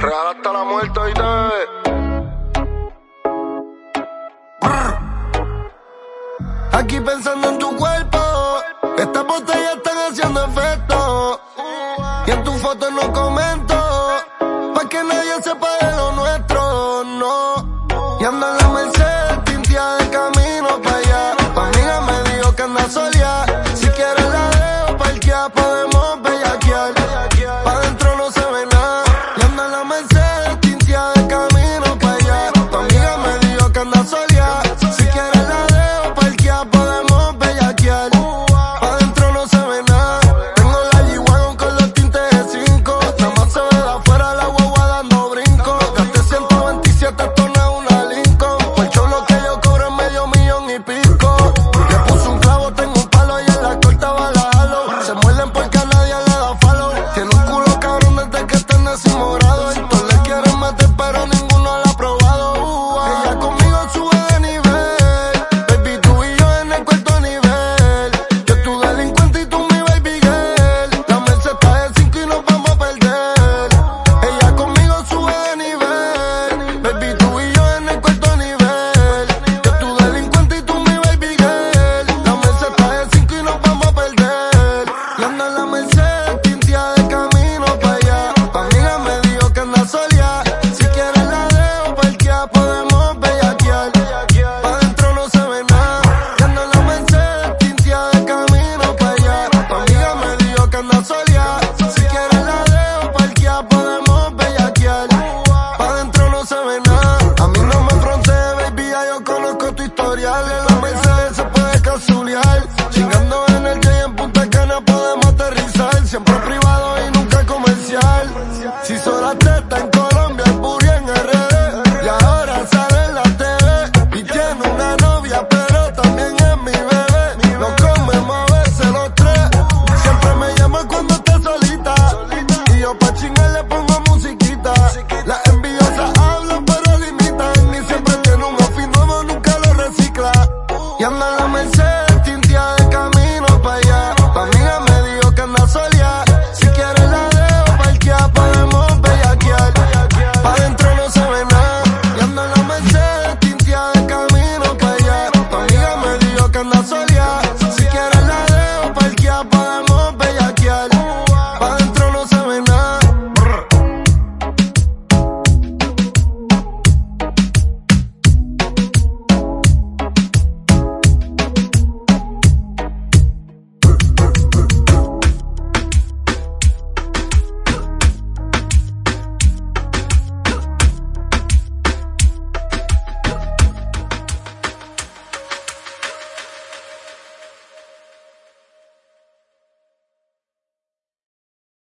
Real hasta la muerte y te... Aquí pensando en tu cuerpo, estas botellas están haciendo efecto. Y en tu foto no comento, pa' que nadie sepa de lo nuestro, no. Y ando en la Mercedes, tintia de camino pa' allá. Tu amiga me dijo que anda soleá. Si quieres la dejo parquear, podemos bellaquear. Pa' dentro no se ve nada. Y ando en la Mercedes, tintia de camino pa' allá. Tu amiga me dijo que anda soleá. Si quieres la dejo parquear, podemos bellaquear. Pa' dentro no se ve nada. Tengo la G-Wagon con los tintes de 5. Nada más se ve de afuera la guagua dando brinco. Gasté 127, esto no es una Lincoln. Por el cholo que yo cobro es $500,000 y pico. Le puse un clavo, tengo un palo y en la corta va la halo. Se muerden porque a nadie le da follow. Tiene un culo cabrón desde que está en 10º grado. Estos le quieren meter pero ninguno lo ha probado. Ella conmigo sube de nivel. Baby, tú y yo en el cuarto nivel. Yo tu delincuente y tú mi baby girl. La Mercedes está de 5 y nos vamos a perder. Ella conmigo sube de nivel. Baby, tú y yo en el cuarto nivel. Yo tu delincuente y tú mi baby girl. La Mercedes está de 5 y nos vamos a perder. Y ando en la Mercedes, tintia de camino pa' allá. Tu amiga me dijo que anda soleá. Si quieres la dejo parquear, podemos bellaquear. Pa' dentro no se ve nada. Y ando en la Mercedes, tintia de camino pa' allá. Tu amiga me dijo que anda soleá.